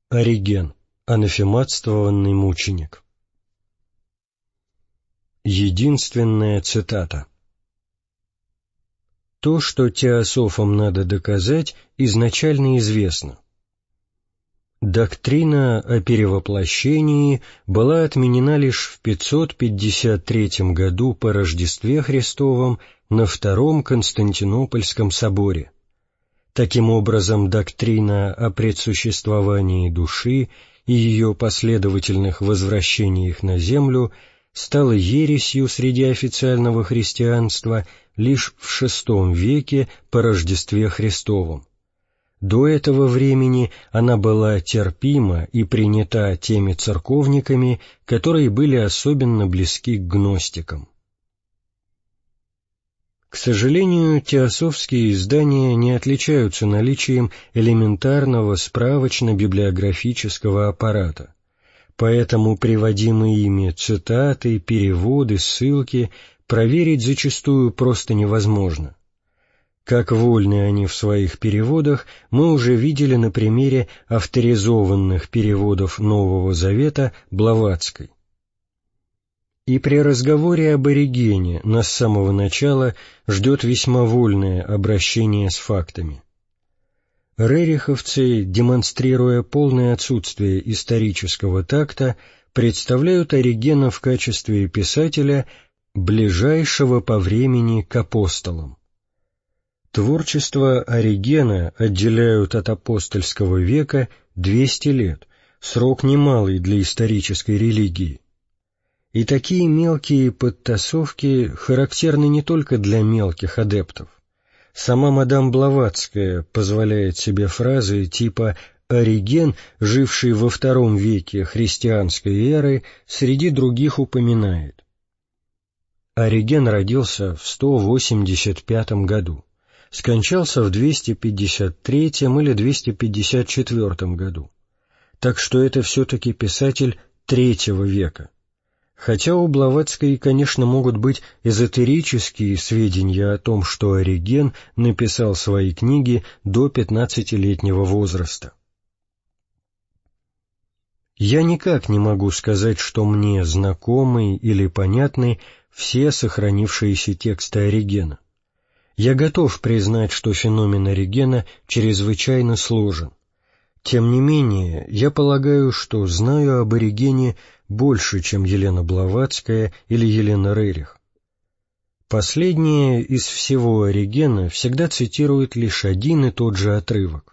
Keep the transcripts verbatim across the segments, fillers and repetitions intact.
Ориген, анафематствованный мученик. Единственная цитата. То, что теософам надо доказать, изначально известно. Доктрина о перевоплощении была отменена лишь в пятьсот пятьдесят третьем году по Рождестве Христовом на Втором Константинопольском соборе. Таким образом, доктрина о предсуществовании души и ее последовательных возвращениях на землю стала ересью среди официального христианства лишь в шестом веке по Рождестве Христовом. До этого времени она была терпима и принята теми церковниками, которые были особенно близки к гностикам. К сожалению, теософские издания не отличаются наличием элементарного справочно-библиографического аппарата, поэтому приводимые ими цитаты, переводы, ссылки проверить зачастую просто невозможно. Как вольны они в своих переводах, мы уже видели на примере авторизованных переводов Нового Завета Блаватской. И при разговоре об Оригене нас с самого начала ждет весьма вольное обращение с фактами. Рериховцы, демонстрируя полное отсутствие исторического такта, представляют Оригена в качестве писателя, ближайшего по времени к апостолам. Творчество Оригена отделяют от апостольского века двести лет, срок немалый для исторической религии. И такие мелкие подтасовки характерны не только для мелких адептов. Сама мадам Блаватская позволяет себе фразы типа «Ориген, живший во втором веке христианской эры, среди других упоминает». Ориген родился в сто восемьдесят пятом году, скончался в двести пятьдесят третьем или двести пятьдесят четвёртом году, так что это все-таки писатель третьего века. Хотя у Блаватской, конечно, могут быть эзотерические сведения о том, что Ориген написал свои книги до пятнадцатилетнего возраста. Я никак не могу сказать, что мне знакомы или понятны все сохранившиеся тексты Оригена. Я готов признать, что феномен Оригена чрезвычайно сложен. Тем не менее, я полагаю, что знаю об Оригене больше, чем Елена Блаватская или Елена Рерих. Последняя из всего Оригена всегда цитирует лишь один и тот же отрывок.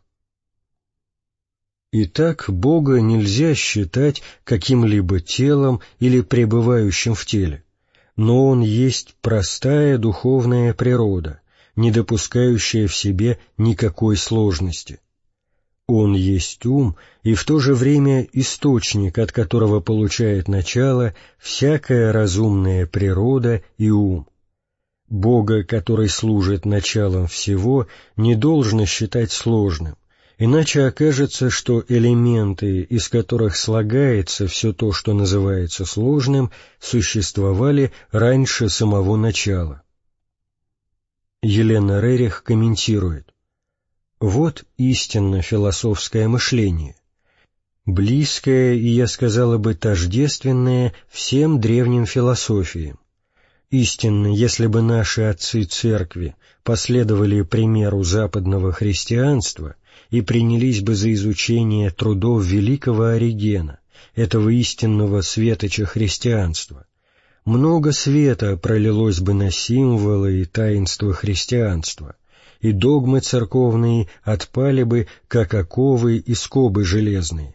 Итак, Бога нельзя считать каким-либо телом или пребывающим в теле, но Он есть простая духовная природа, не допускающая в себе никакой сложности. Он есть ум и в то же время источник, от которого получает начало всякая разумная природа и ум. Бога, который служит началом всего, не должно считать сложным, иначе окажется, что элементы, из которых слагается все то, что называется сложным, существовали раньше самого начала. Елена Рерих комментирует: вот истинно философское мышление, близкое и, я сказала бы, тождественное всем древним философиям. Истинно, если бы наши отцы церкви последовали примеру западного христианства и принялись бы за изучение трудов великого Оригена, этого истинного светоча христианства, много света пролилось бы на символы и таинства христианства, и догмы церковные отпали бы, как оковы и скобы железные.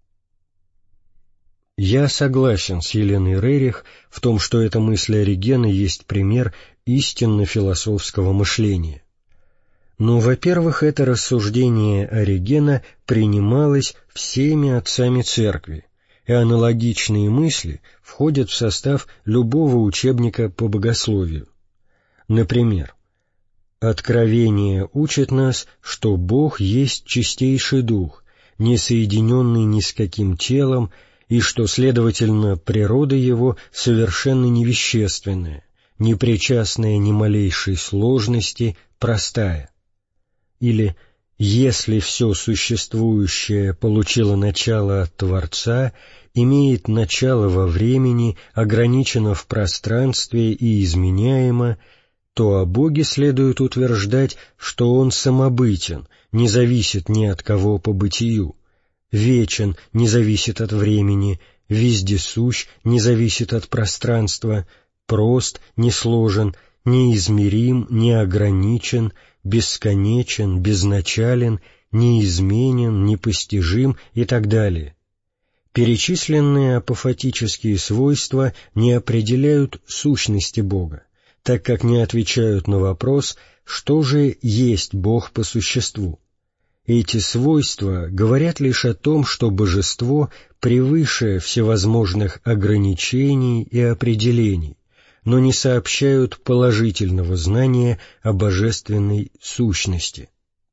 Я согласен с Еленой Рерих в том, что эта мысль Оригена есть пример истинно философского мышления. Но, во-первых, это рассуждение Оригена принималось всеми отцами церкви, и аналогичные мысли входят в состав любого учебника по богословию. Например, Откровение учит нас, что Бог есть чистейший дух, не соединенный ни с каким телом, и что, следовательно, природа Его совершенно невещественная, не причастная ни малейшей сложности, простая. Или Если все существующее получило начало от Творца, имеет начало во времени, ограничено в пространстве и изменяемо, то о Боге следует утверждать, что Он самобытен, не зависит ни от кого по бытию, вечен, не зависит от времени, вездесущ, не зависит от пространства, прост, не сложен, неизмерим, не ограничен, бесконечен, безначален, неизменен, непостижим и так далее. Перечисленные апофатические свойства не определяют сущности Бога, так как не отвечают на вопрос, что же есть Бог по существу. Эти свойства говорят лишь о том, что божество превыше всевозможных ограничений и определений, но не сообщают положительного знания о божественной сущности.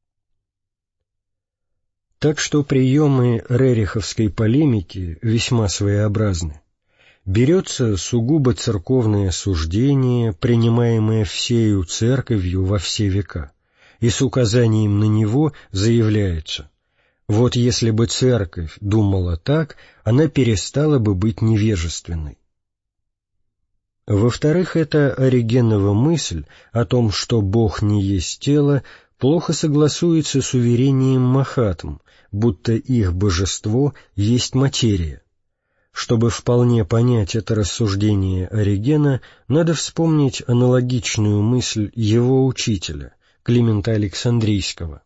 Так что приемы рериховской полемики весьма своеобразны. Берется сугубо церковное суждение, принимаемое всею церковью во все века, и с указанием на него заявляется: вот если бы церковь думала так, она перестала бы быть невежественной. Во-вторых, эта Оригенова мысль о том, что Бог не есть тело, плохо согласуется с уверением Махатм, будто их божество есть материя. Чтобы вполне понять это рассуждение Оригена, надо вспомнить аналогичную мысль его учителя, Климента Александрийского.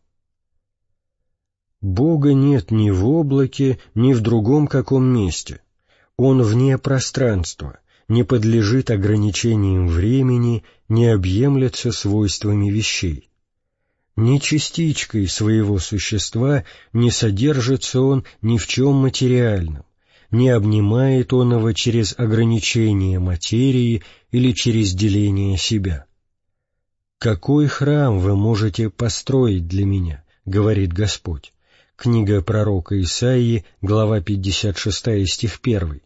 «Бога нет ни в облаке, ни в другом каком месте. Он вне пространства, не подлежит ограничениям времени, не объемлется свойствами вещей. Ни частичкой своего существа не содержится он ни в чем материальном, не обнимает он его через ограничение материи или через деление себя. «Какой храм вы можете построить для меня?» — говорит Господь. Книга пророка Исаии, глава пятьдесят шесть, стих один.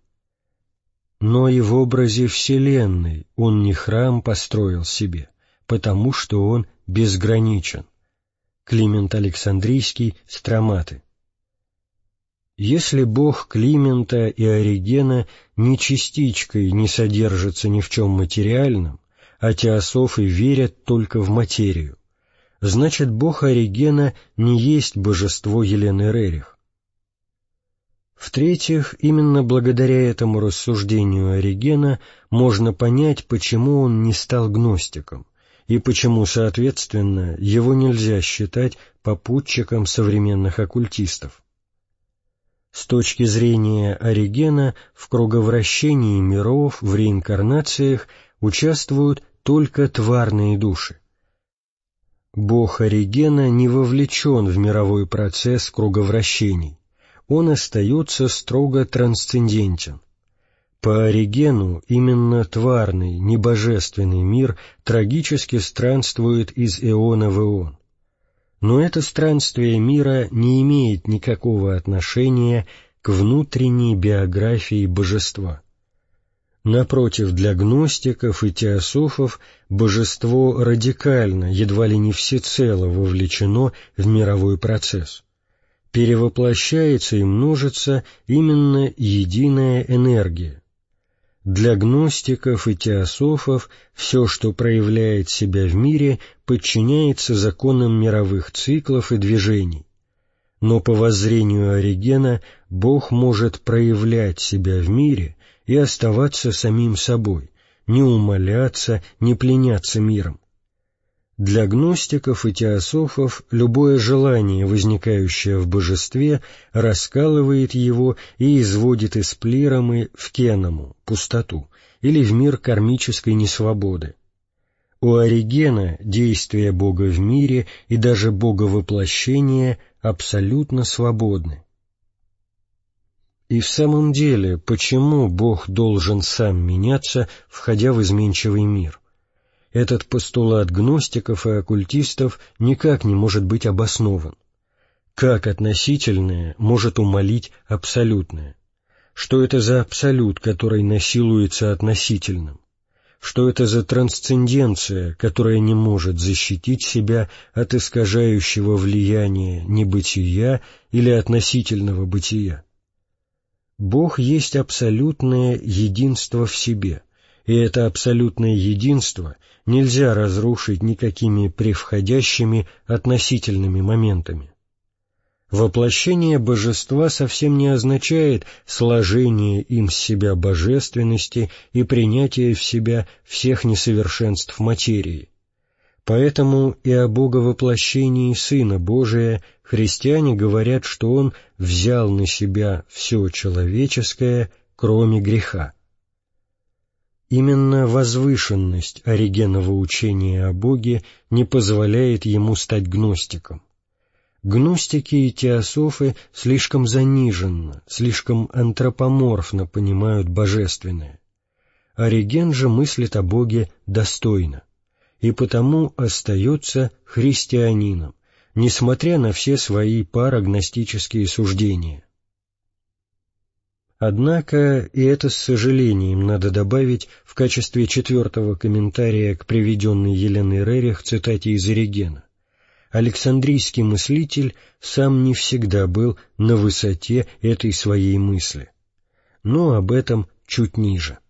«Но и в образе Вселенной он не храм построил себе, потому что он безграничен». Климент Александрийский, Строматы. Если Бог Климента и Оригена ни частичкой не содержится ни в чем материальном, а теософы верят только в материю, значит, Бог Оригена не есть божество Елены Рерих. В-третьих, именно благодаря этому рассуждению Оригена можно понять, почему он не стал гностиком, и почему, соответственно, его нельзя считать попутчиком современных оккультистов. С точки зрения Оригена, в круговращении миров, в реинкарнациях участвуют только тварные души. Бог Оригена не вовлечен в мировой процесс круговращений. Он остается строго трансцендентен. По Оригену именно тварный, небожественный мир трагически странствует из эона в эон. Но это странствие мира не имеет никакого отношения к внутренней биографии божества. Напротив, для гностиков и теософов божество радикально, едва ли не всецело вовлечено в мировой процесс. Перевоплощается и множится именно единая энергия. Для гностиков и теософов все, что проявляет себя в мире, подчиняется законам мировых циклов и движений. Но по воззрению Оригена Бог может проявлять себя в мире и оставаться самим собой, не умаляться, не пленяться миром. Для гностиков и теософов любое желание, возникающее в божестве, раскалывает его и изводит из плиромы в кеному, пустоту, или в мир кармической несвободы. У Оригена действия Бога в мире и даже Боговоплощение абсолютно свободны. И в самом деле, почему Бог должен сам меняться, входя в изменчивый мир? Этот постулат гностиков и оккультистов никак не может быть обоснован. Как относительное может умалить абсолютное? Что это за абсолют, который насилуется относительным? Что это за трансценденция, которая не может защитить себя от искажающего влияния небытия или относительного бытия? Бог есть абсолютное единство в себе, и это абсолютное единство нельзя разрушить никакими превходящими относительными моментами. Воплощение божества совсем не означает сложение им с себя божественности и принятие в себя всех несовершенств материи. Поэтому и о Боговоплощении Сына Божия христиане говорят, что Он взял на себя все человеческое, кроме греха. Именно возвышенность Оригенова учения о Боге не позволяет ему стать гностиком. Гностики и теософы слишком заниженно, слишком антропоморфно понимают божественное. Ориген же мыслит о Боге достойно, и потому остается христианином, несмотря на все свои парагностические суждения. Однако, и это с сожалением надо добавить в качестве четвертого комментария к приведенной Еленой Рерих цитате из Оригена, Александрийский мыслитель сам не всегда был на высоте этой своей мысли. Но об этом чуть ниже.